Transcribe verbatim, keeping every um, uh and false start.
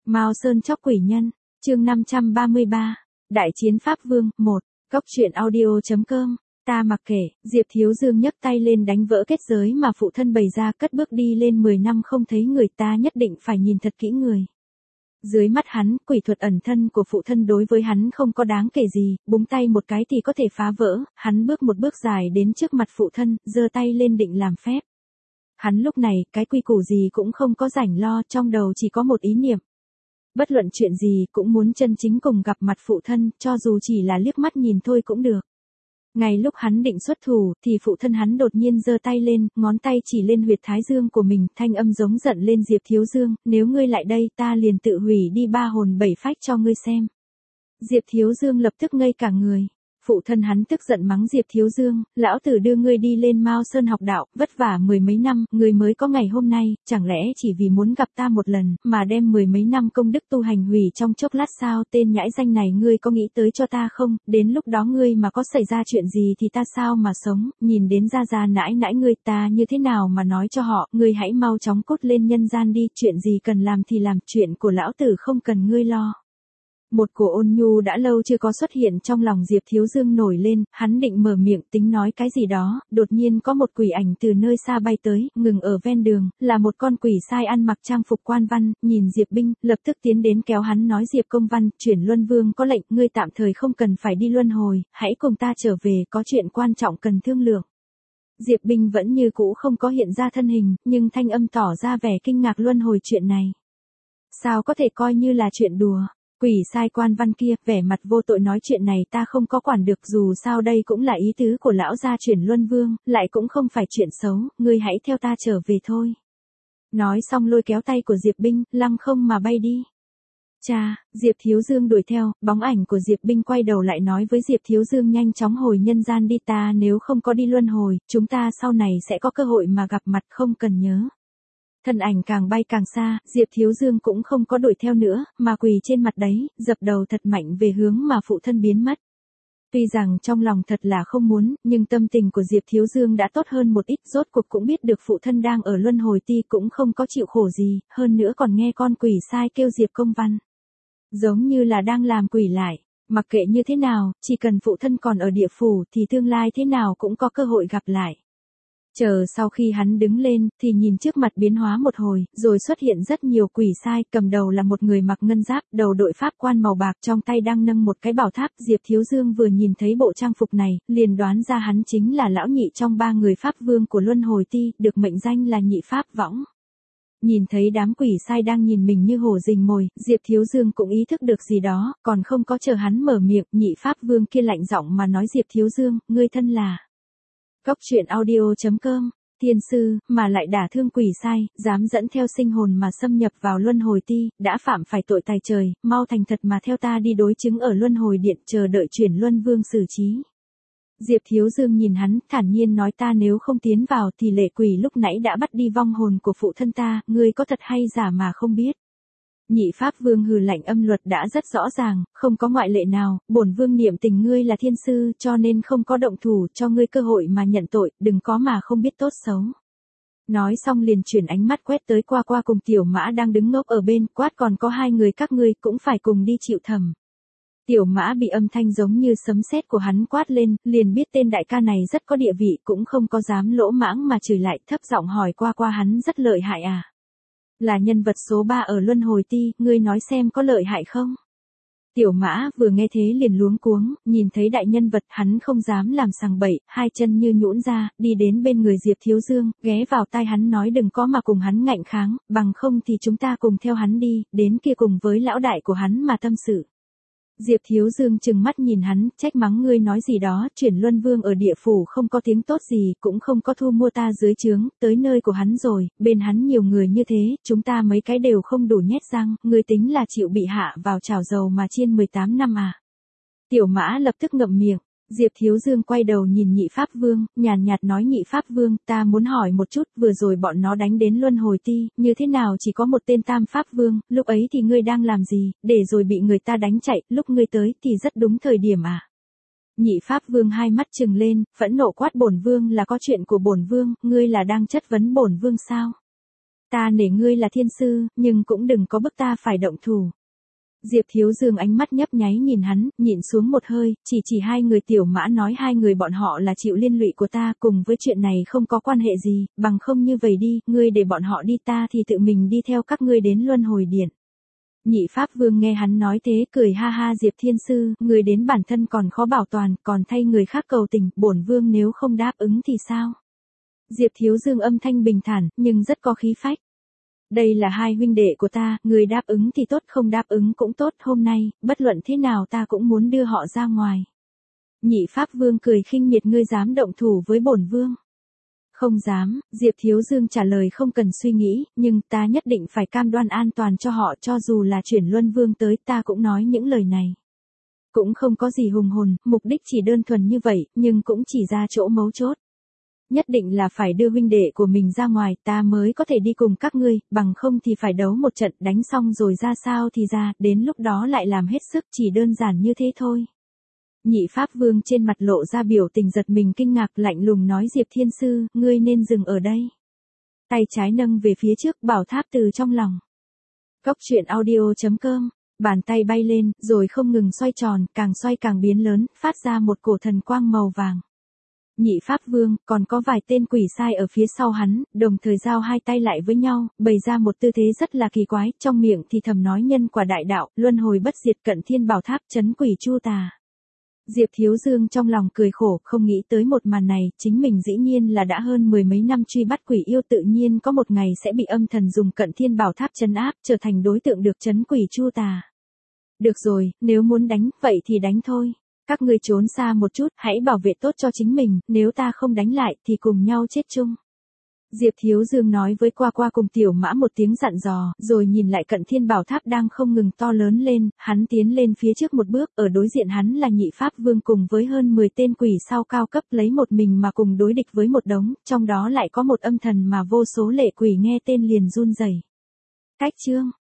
Mao Sơn chóc quỷ nhân, chương năm trăm ba mươi ba, Đại chiến Pháp Vương, một, Cốc truyện audio.com, ta mặc kệ, Diệp Thiếu Dương nhấc tay lên đánh vỡ kết giới mà phụ thân bày ra, cất bước đi lên. Mười năm không thấy người, ta nhất định phải nhìn thật kỹ người. Dưới mắt hắn, quỷ thuật ẩn thân của phụ thân đối với hắn không có đáng kể gì, búng tay một cái thì có thể phá vỡ. Hắn bước một bước dài đến trước mặt phụ thân, giơ tay lên định làm phép. Hắn lúc này, cái quy củ gì cũng không có rảnh lo, trong đầu chỉ có một ý niệm. Bất luận chuyện gì cũng muốn chân chính cùng gặp mặt phụ thân, cho dù chỉ là liếc mắt nhìn thôi cũng được. Ngay lúc hắn định xuất thủ, thì phụ thân hắn đột nhiên giơ tay lên, ngón tay chỉ lên huyệt thái dương của mình, thanh âm giống giận lên: Diệp Thiếu Dương, nếu ngươi lại đây, ta liền tự hủy đi ba hồn bảy phách cho ngươi xem. Diệp Thiếu Dương lập tức ngây cả người. Phụ thân hắn tức giận mắng Diệp Thiếu Dương: lão tử đưa ngươi đi lên Mao Sơn học đạo, vất vả mười mấy năm, ngươi mới có ngày hôm nay, chẳng lẽ chỉ vì muốn gặp ta một lần, mà đem mười mấy năm công đức tu hành hủy trong chốc lát sao? Tên nhãi danh này, ngươi có nghĩ tới cho ta không? Đến lúc đó ngươi mà có xảy ra chuyện gì thì ta sao mà sống? Nhìn đến gia gia nãi nãi ngươi, ta như thế nào mà nói cho họ? Ngươi hãy mau chóng cút lên nhân gian đi, chuyện gì cần làm thì làm, chuyện của lão tử không cần ngươi lo. Một cổ ôn nhu đã lâu chưa có xuất hiện trong lòng Diệp Thiếu Dương nổi lên, hắn định mở miệng tính nói cái gì đó, đột nhiên có một quỷ ảnh từ nơi xa bay tới, ngừng ở ven đường, là một con quỷ sai ăn mặc trang phục quan văn, nhìn Diệp Binh, lập tức tiến đến kéo hắn nói: Diệp Công Văn, Chuyển Luân Vương có lệnh, ngươi tạm thời không cần phải đi luân hồi, hãy cùng ta trở về, có chuyện quan trọng cần thương lượng. Diệp Binh vẫn như cũ không có hiện ra thân hình, nhưng thanh âm tỏ ra vẻ kinh ngạc: luân hồi chuyện này, sao có thể coi như là chuyện đùa? Quỷ sai quan văn kia, vẻ mặt vô tội nói: chuyện này ta không có quản được, dù sao đây cũng là ý tứ của lão gia Chuyển Luân Vương, lại cũng không phải chuyện xấu, ngươi hãy theo ta trở về thôi. Nói xong lôi kéo tay của Diệp Binh, lăng không mà bay đi. Cha, Diệp Thiếu Dương đuổi theo, bóng ảnh của Diệp Binh quay đầu lại nói với Diệp Thiếu Dương: nhanh chóng hồi nhân gian đi, ta nếu không có đi luân hồi, chúng ta sau này sẽ có cơ hội mà gặp mặt, không cần nhớ. Thân ảnh càng bay càng xa, Diệp Thiếu Dương cũng không có đuổi theo nữa, mà quỳ trên mặt đấy, dập đầu thật mạnh về hướng mà phụ thân biến mất. Tuy rằng trong lòng thật là không muốn, nhưng tâm tình của Diệp Thiếu Dương đã tốt hơn một ít, rốt cuộc cũng biết được phụ thân đang ở luân hồi ti cũng không có chịu khổ gì, hơn nữa còn nghe con quỷ sai kêu Diệp Công Văn. Giống như là đang làm quỷ lại, mặc kệ như thế nào, chỉ cần phụ thân còn ở địa phủ thì tương lai thế nào cũng có cơ hội gặp lại. Chờ sau khi hắn đứng lên, thì nhìn trước mặt biến hóa một hồi, rồi xuất hiện rất nhiều quỷ sai, cầm đầu là một người mặc ngân giáp, đầu đội pháp quan màu bạc, trong tay đang nâng một cái bảo tháp. Diệp Thiếu Dương vừa nhìn thấy bộ trang phục này, liền đoán ra hắn chính là lão nhị trong ba người pháp vương của luân hồi ti, được mệnh danh là nhị pháp võng. Nhìn thấy đám quỷ sai đang nhìn mình như hổ rình mồi, Diệp Thiếu Dương cũng ý thức được gì đó, còn không có chờ hắn mở miệng, nhị pháp vương kia lạnh giọng mà nói: Diệp Thiếu Dương, ngươi thân là Cốc truyện audio.com, tiên sư, mà lại đả thương quỷ sai, dám dẫn theo sinh hồn mà xâm nhập vào luân hồi ti, đã phạm phải tội tài trời, mau thành thật mà theo ta đi đối chứng ở luân hồi điện, chờ đợi Chuyển Luân Vương xử trí. Diệp Thiếu Dương nhìn hắn, thản nhiên nói: ta nếu không tiến vào thì lệ quỷ lúc nãy đã bắt đi vong hồn của phụ thân ta, ngươi có thật hay giả mà không biết. Nhị pháp vương hừ lạnh: âm luật đã rất rõ ràng, không có ngoại lệ nào, bổn vương niệm tình ngươi là thiên sư, cho nên không có động thủ, cho ngươi cơ hội mà nhận tội, đừng có mà không biết tốt xấu. Nói xong liền chuyển ánh mắt quét tới Qua Qua cùng Tiểu Mã đang đứng ngốc ở bên, quát: còn có hai người các ngươi cũng phải cùng đi chịu thẩm. Tiểu Mã bị âm thanh giống như sấm sét của hắn quát lên, liền biết tên đại ca này rất có địa vị, cũng không có dám lỗ mãng mà chửi lại, thấp giọng hỏi Qua Qua: hắn rất lợi hại à? Là nhân vật số ba ở luân hồi ti, ngươi nói xem có lợi hại không? Tiểu Mã vừa nghe thế liền luống cuống, nhìn thấy đại nhân vật, hắn không dám làm sằng bậy, hai chân như nhũn ra, đi đến bên người Diệp Thiếu Dương, ghé vào tai hắn nói: đừng có mà cùng hắn ngạnh kháng, bằng không thì chúng ta cùng theo hắn đi, đến kia cùng với lão đại của hắn mà tâm sự. Diệp Thiếu Dương trừng mắt nhìn hắn, trách mắng: ngươi nói gì đó, Chuyển Luân Vương ở địa phủ không có tiếng tốt gì, cũng không có thu mua ta dưới trướng, tới nơi của hắn rồi, bên hắn nhiều người như thế, chúng ta mấy cái đều không đủ nhét răng, ngươi tính là chịu bị hạ vào chảo dầu mà chiên mười tám năm à? Tiểu Mã lập tức ngậm miệng. Diệp Thiếu Dương quay đầu nhìn nhị pháp vương, nhàn nhạt nói: nhị pháp vương, ta muốn hỏi một chút, vừa rồi bọn nó đánh đến luân hồi ti, như thế nào chỉ có một tên tam pháp vương, lúc ấy thì ngươi đang làm gì, để rồi bị người ta đánh chạy, lúc ngươi tới thì rất đúng thời điểm à? Nhị pháp vương hai mắt trừng lên, phẫn nộ quát: bổn vương là có chuyện của bổn vương, ngươi là đang chất vấn bổn vương sao? Ta nể ngươi là thiên sư, nhưng cũng đừng có bức ta phải động thủ. Diệp Thiếu Dương ánh mắt nhấp nháy nhìn hắn, nhịn xuống một hơi, chỉ chỉ hai người Tiểu Mã nói hai người bọn họ là chịu liên lụy của ta, cùng với chuyện này không có quan hệ gì, bằng không như vậy đi, ngươi để bọn họ đi, ta thì tự mình đi theo các ngươi đến Luân Hồi Điện. Nhị Pháp Vương nghe hắn nói thế, cười ha ha. Diệp Thiên Sư, người đến bản thân còn khó bảo toàn, còn thay người khác cầu tình, bổn vương nếu không đáp ứng thì sao? Diệp Thiếu Dương âm thanh bình thản, nhưng rất có khí phách. Đây là hai huynh đệ của ta, người đáp ứng thì tốt, không đáp ứng cũng tốt, hôm nay, bất luận thế nào ta cũng muốn đưa họ ra ngoài. Nhị Pháp Vương cười khinh miệt, ngươi dám động thủ với bổn vương? Không dám, Diệp Thiếu Dương trả lời không cần suy nghĩ, nhưng ta nhất định phải cam đoan an toàn cho họ, cho dù là chuyển Luân Vương tới ta cũng nói những lời này. Cũng không có gì hùng hồn, mục đích chỉ đơn thuần như vậy, nhưng cũng chỉ ra chỗ mấu chốt. Nhất định là phải đưa huynh đệ của mình ra ngoài, ta mới có thể đi cùng các ngươi, bằng không thì phải đấu một trận, đánh xong rồi ra sao thì ra, đến lúc đó lại làm hết sức, chỉ đơn giản như thế thôi. Nhị Pháp Vương trên mặt lộ ra biểu tình giật mình kinh ngạc, lạnh lùng nói, Diệp Thiên Sư, ngươi nên dừng ở đây. Tay trái nâng về phía trước, bảo tháp từ trong lòng. Cốc truyện audio chấm com, bàn tay bay lên, rồi không ngừng xoay tròn, càng xoay càng biến lớn, phát ra một cổ thần quang màu vàng. Nhị Pháp Vương, còn có vài tên quỷ sai ở phía sau hắn, đồng thời giao hai tay lại với nhau, bày ra một tư thế rất là kỳ quái, trong miệng thì thầm nói nhân quả đại đạo, luân hồi bất diệt, cận thiên bảo tháp, trấn quỷ chu tà. Diệp Thiếu Dương trong lòng cười khổ, không nghĩ tới một màn này, chính mình dĩ nhiên là đã hơn mười mấy năm truy bắt quỷ yêu, tự nhiên có một ngày sẽ bị âm thần dùng cận thiên bảo tháp trấn áp, trở thành đối tượng được trấn quỷ chu tà. Được rồi, nếu muốn đánh, vậy thì đánh thôi. Các ngươi trốn xa một chút, hãy bảo vệ tốt cho chính mình, nếu ta không đánh lại, thì cùng nhau chết chung. Diệp Thiếu Dương nói với Qua Qua cùng Tiểu Mã một tiếng dặn dò, rồi nhìn lại cận thiên bảo tháp đang không ngừng to lớn lên, hắn tiến lên phía trước một bước, ở đối diện hắn là Nhị Pháp Vương cùng với hơn mười tên quỷ sao cao cấp lấy một mình mà cùng đối địch với một đống, trong đó lại có một âm thần mà vô số lệ quỷ nghe tên liền run rẩy. Cách chương